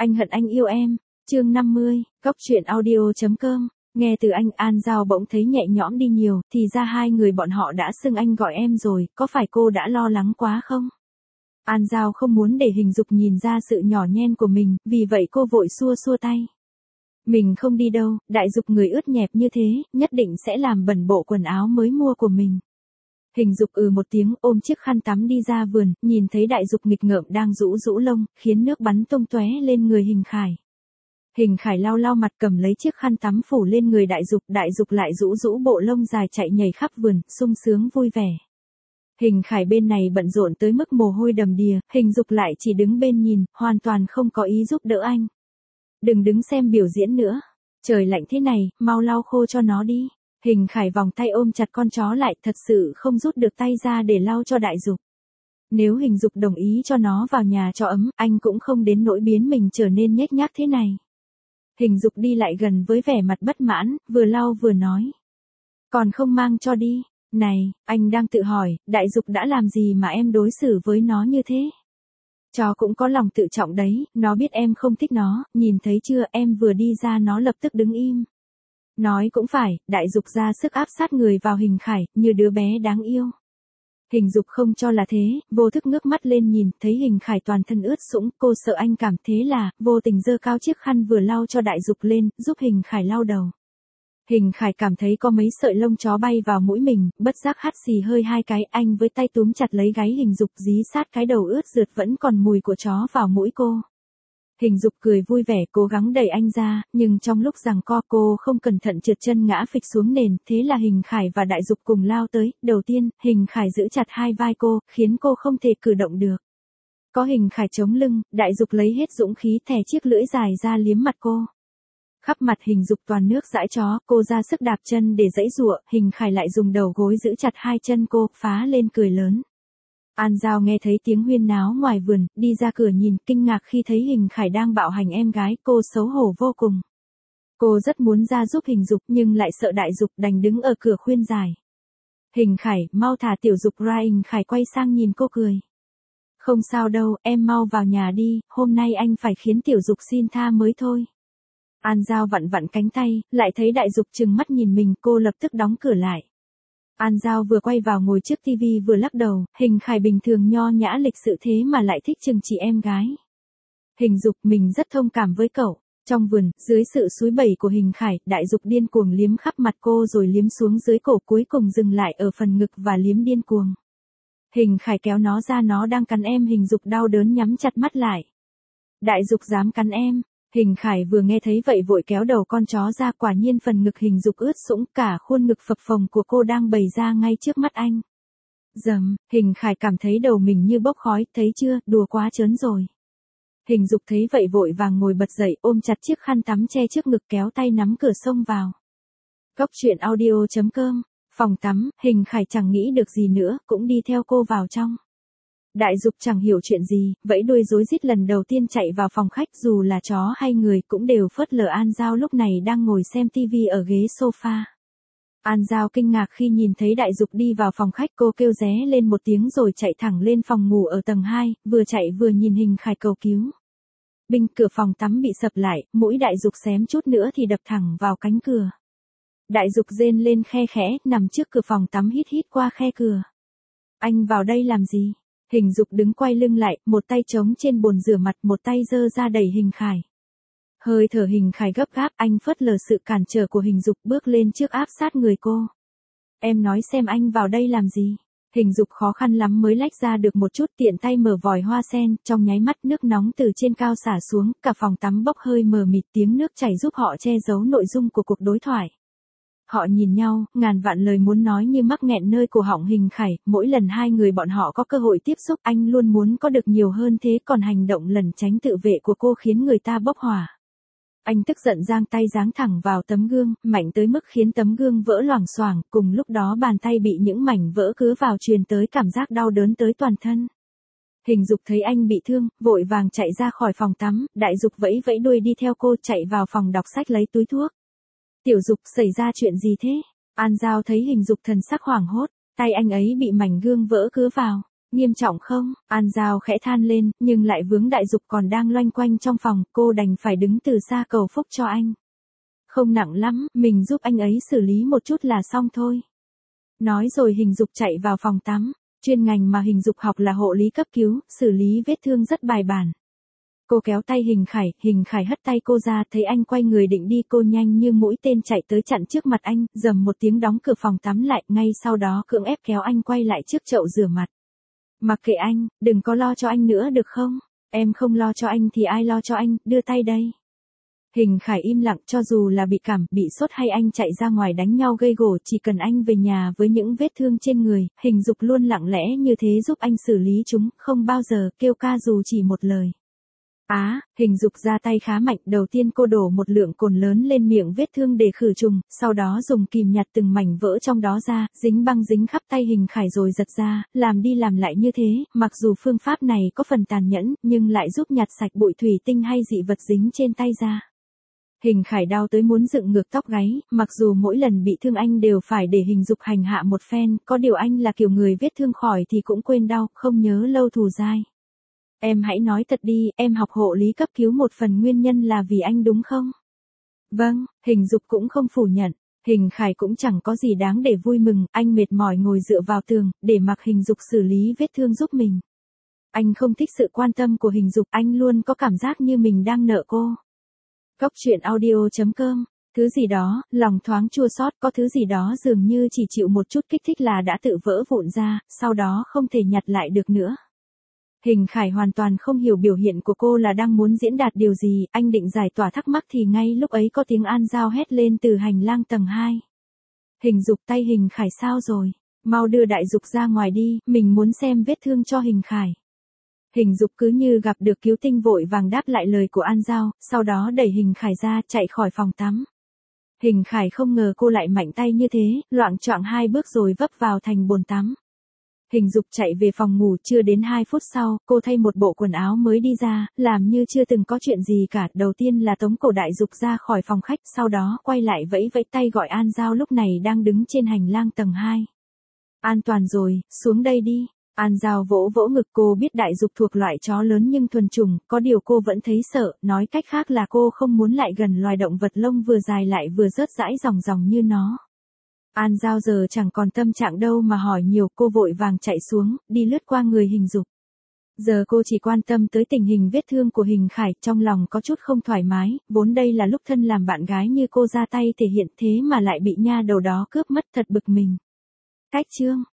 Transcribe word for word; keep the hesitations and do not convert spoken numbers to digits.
Anh hận anh yêu em. Chương năm mươi, Cóc truyện audio.com. Nghe từ anh, An Giao bỗng thấy nhẹ nhõm đi nhiều, thì ra hai người bọn họ đã xưng anh gọi em rồi, có phải cô đã lo lắng quá không? An Giao không muốn để Hình Dục nhìn ra sự nhỏ nhen của mình, vì vậy cô vội xua xua tay. Mình không đi đâu, Đại Dục người ướt nhẹp như thế, nhất định sẽ làm bẩn bộ quần áo mới mua của mình. Hình Dục ừ một tiếng, ôm chiếc khăn tắm đi ra vườn, nhìn thấy Đại Dục nghịch ngợm đang rũ rũ lông, khiến nước bắn tung tóe lên người Hình Khải. Hình Khải lau lau mặt, cầm lấy chiếc khăn tắm phủ lên người Đại Dục, Đại Dục lại rũ rũ bộ lông dài chạy nhảy khắp vườn, sung sướng vui vẻ. Hình Khải bên này bận rộn tới mức mồ hôi đầm đìa, Hình Dục lại chỉ đứng bên nhìn, hoàn toàn không có ý giúp đỡ anh. Đừng đứng xem biểu diễn nữa. Trời lạnh thế này, mau lau khô cho nó đi. Hình Khải vòng tay ôm chặt con chó lại, thật sự không rút được tay ra để lau cho Đại Dục. Nếu Hình Dục đồng ý cho nó vào nhà cho ấm, anh cũng không đến nỗi biến mình trở nên nhếch nhác thế này. Hình Dục đi lại gần với vẻ mặt bất mãn, vừa lau vừa nói. Còn không mang cho đi. Này, anh đang tự hỏi, Đại Dục đã làm gì mà em đối xử với nó như thế? Chó cũng có lòng tự trọng đấy, nó biết em không thích nó, nhìn thấy chưa, em vừa đi ra nó lập tức đứng im. Nói cũng phải, Đại Dục ra sức áp sát người vào Hình Khải, như đứa bé đáng yêu. Hình Dục không cho là thế, vô thức ngước mắt lên nhìn, thấy Hình Khải toàn thân ướt sũng, cô sợ anh cảm thế là, vô tình giơ cao chiếc khăn vừa lau cho Đại Dục lên, giúp Hình Khải lau đầu. Hình Khải cảm thấy có mấy sợi lông chó bay vào mũi mình, bất giác hắt xì hơi hai cái, anh với tay túm chặt lấy gáy Hình Dục, dí sát cái đầu ướt rượt vẫn còn mùi của chó vào mũi cô. Hình Dục cười vui vẻ cố gắng đẩy anh ra, nhưng trong lúc giằng co cô không cẩn thận trượt chân ngã phịch xuống nền, thế là Hình Khải và Đại Dục cùng lao tới, đầu tiên, Hình Khải giữ chặt hai vai cô, khiến cô không thể cử động được. Có Hình Khải chống lưng, Đại Dục lấy hết dũng khí thè chiếc lưỡi dài ra liếm mặt cô. Khắp mặt Hình Dục toàn nước dãi chó, cô ra sức đạp chân để giãy giụa, Hình Khải lại dùng đầu gối giữ chặt hai chân cô, phá lên cười lớn. An Giao nghe thấy tiếng huyên náo ngoài vườn, đi ra cửa nhìn, kinh ngạc khi thấy Hình Khải đang bạo hành em gái, cô xấu hổ vô cùng. Cô rất muốn ra giúp Hình Dục nhưng lại sợ Đại Dục, đành đứng ở cửa khuyên giải. Hình Khải, mau thả Tiểu Dục ra. Hình Khải quay sang nhìn cô cười. Không sao đâu, em mau vào nhà đi, hôm nay anh phải khiến Tiểu Dục xin tha mới thôi. An Giao vặn vặn cánh tay, lại thấy Đại Dục trừng mắt nhìn mình, cô lập tức đóng cửa lại. An Giao vừa quay vào ngồi trước tivi vừa lắc đầu, Hình Khải bình thường nho nhã lịch sự thế mà lại thích chừng chỉ em gái. Hình Dục, mình rất thông cảm với cậu. Trong vườn, dưới sự xúi bẩy của Hình Khải, Đại Dục điên cuồng liếm khắp mặt cô rồi liếm xuống dưới cổ, cuối cùng dừng lại ở phần ngực và liếm điên cuồng. Hình Khải kéo nó ra, nó đang cắn em. Hình Dục đau đớn nhắm chặt mắt lại. Đại Dục dám cắn em. Hình Khải vừa nghe thấy vậy vội kéo đầu con chó ra, quả nhiên phần ngực Hình Dục ướt sũng, cả khuôn ngực phập phồng của cô đang bày ra ngay trước mắt anh. Dầm, Hình Khải cảm thấy đầu mình như bốc khói, thấy chưa, đùa quá trớn rồi. Hình Dục thấy vậy vội vàng ngồi bật dậy, ôm chặt chiếc khăn tắm che trước ngực, kéo tay nắm cửa xông vào. Cóc truyện audio.com, phòng tắm, Hình Khải chẳng nghĩ được gì nữa, cũng đi theo cô vào trong. Đại Dục chẳng hiểu chuyện gì, vẫy đuôi rối rít lần đầu tiên chạy vào phòng khách, dù là chó hay người cũng đều phớt lờ An Giao lúc này đang ngồi xem tivi ở ghế sofa. An Giao kinh ngạc khi nhìn thấy Đại Dục đi vào phòng khách, cô kêu ré lên một tiếng rồi chạy thẳng lên phòng ngủ ở tầng hai, vừa chạy vừa nhìn Hình Khải cầu cứu. Binh, cửa phòng tắm bị sập lại, mũi Đại Dục xém chút nữa thì đập thẳng vào cánh cửa. Đại Dục rên lên khe khẽ, nằm trước cửa phòng tắm hít hít qua khe cửa. Anh vào đây làm gì? Hình Dục đứng quay lưng lại, một tay chống trên bồn rửa mặt, một tay giơ ra đẩy Hình Khải. Hơi thở Hình Khải gấp gáp, anh phớt lờ sự cản trở của Hình Dục, bước lên trước áp sát người cô. Em nói xem anh vào đây làm gì? Hình Dục khó khăn lắm mới lách ra được một chút, tiện tay mở vòi hoa sen, trong nháy mắt nước nóng từ trên cao xả xuống, cả phòng tắm bốc hơi mờ mịt, tiếng nước chảy giúp họ che giấu nội dung của cuộc đối thoại. Họ nhìn nhau, ngàn vạn lời muốn nói như mắc nghẹn nơi cổ họng Hình Khải, mỗi lần hai người bọn họ có cơ hội tiếp xúc, anh luôn muốn có được nhiều hơn thế, còn hành động lẩn tránh tự vệ của cô khiến người ta bốc hỏa. Anh tức giận giang tay giáng thẳng vào tấm gương, mạnh tới mức khiến tấm gương vỡ loảng xoảng, cùng lúc đó bàn tay bị những mảnh vỡ cứa vào truyền tới cảm giác đau đớn tới toàn thân. Hình Dục thấy anh bị thương, vội vàng chạy ra khỏi phòng tắm, Đại Dục vẫy vẫy đuôi đi theo cô, chạy vào phòng đọc sách lấy túi thuốc. Tiểu Dục, xảy ra chuyện gì thế? An Giao thấy Hình Dục thần sắc hoảng hốt, tay anh ấy bị mảnh gương vỡ cứa vào. Nghiêm trọng không? An Giao khẽ than lên, nhưng lại vướng Đại Dục còn đang loanh quanh trong phòng, cô đành phải đứng từ xa cầu phúc cho anh. Không nặng lắm, mình giúp anh ấy xử lý một chút là xong thôi. Nói rồi Hình Dục chạy vào phòng tắm. Chuyên ngành mà Hình Dục học là hộ lý cấp cứu, xử lý vết thương rất bài bản. Cô kéo tay Hình Khải, Hình Khải hất tay cô ra, thấy anh quay người định đi, cô nhanh như mũi tên chạy tới chặn trước mặt anh, rầm một tiếng đóng cửa phòng tắm lại, ngay sau đó cưỡng ép kéo anh quay lại trước chậu rửa mặt. Mặc kệ anh, đừng có lo cho anh nữa được không? Em không lo cho anh thì ai lo cho anh, đưa tay đây. Hình Khải im lặng, cho dù là bị cảm, bị sốt hay anh chạy ra ngoài đánh nhau gây gổ, chỉ cần anh về nhà với những vết thương trên người, Hình Dục luôn lặng lẽ như thế giúp anh xử lý chúng, không bao giờ kêu ca dù chỉ một lời. Á, Hình Dục ra tay khá mạnh, đầu tiên cô đổ một lượng cồn lớn lên miệng vết thương để khử trùng, sau đó dùng kìm nhặt từng mảnh vỡ trong đó ra, dính băng dính khắp tay Hình Khải rồi giật ra, làm đi làm lại như thế, mặc dù phương pháp này có phần tàn nhẫn, nhưng lại giúp nhặt sạch bụi thủy tinh hay dị vật dính trên tay ra. Hình Khải đau tới muốn dựng ngược tóc gáy, mặc dù mỗi lần bị thương anh đều phải để Hình Dục hành hạ một phen, có điều anh là kiểu người vết thương khỏi thì cũng quên đau, không nhớ lâu thù dai. Em hãy nói thật đi, em học hộ lý cấp cứu một phần nguyên nhân là vì anh đúng không? Vâng, Hình Dục cũng không phủ nhận. Hình Khải cũng chẳng có gì đáng để vui mừng, anh mệt mỏi ngồi dựa vào tường, để mặc Hình Dục xử lý vết thương giúp mình. Anh không thích sự quan tâm của Hình Dục, anh luôn có cảm giác như mình đang nợ cô. Cốc truyện audio chấm com, thứ gì đó, lòng thoáng chua xót, có thứ gì đó dường như chỉ chịu một chút kích thích là đã tự vỡ vụn ra, sau đó không thể nhặt lại được nữa. Hình Khải hoàn toàn không hiểu biểu hiện của cô là đang muốn diễn đạt điều gì, anh định giải tỏa thắc mắc thì ngay lúc ấy có tiếng An Giao hét lên từ hành lang tầng hai. Hình Dục, tay Hình Khải sao rồi? Mau đưa Đại Dục ra ngoài đi, mình muốn xem vết thương cho Hình Khải. Hình Dục cứ như gặp được cứu tinh vội vàng đáp lại lời của An Giao, sau đó đẩy Hình Khải ra, chạy khỏi phòng tắm. Hình Khải không ngờ cô lại mạnh tay như thế, loạng choạng hai bước rồi vấp vào thành bồn tắm. Hình Dục chạy về phòng ngủ, chưa đến hai phút sau, cô thay một bộ quần áo mới đi ra, làm như chưa từng có chuyện gì cả. Đầu tiên là tống cổ Đại Dục ra khỏi phòng khách, sau đó quay lại vẫy vẫy tay gọi An Giao lúc này đang đứng trên hành lang tầng hai. An toàn rồi, xuống đây đi. An Giao vỗ vỗ ngực, cô biết Đại Dục thuộc loại chó lớn nhưng thuần chủng, có điều cô vẫn thấy sợ, nói cách khác là cô không muốn lại gần loài động vật lông vừa dài lại vừa rớt rãi ròng ròng như nó. An Giao giờ chẳng còn tâm trạng đâu mà hỏi nhiều, cô vội vàng chạy xuống, đi lướt qua người Hình Dục. Giờ cô chỉ quan tâm tới tình hình vết thương của Hình Khải, trong lòng có chút không thoải mái, vốn đây là lúc thân làm bạn gái như cô ra tay thể hiện thế mà lại bị nha đầu đó cướp mất, thật bực mình. Cách chương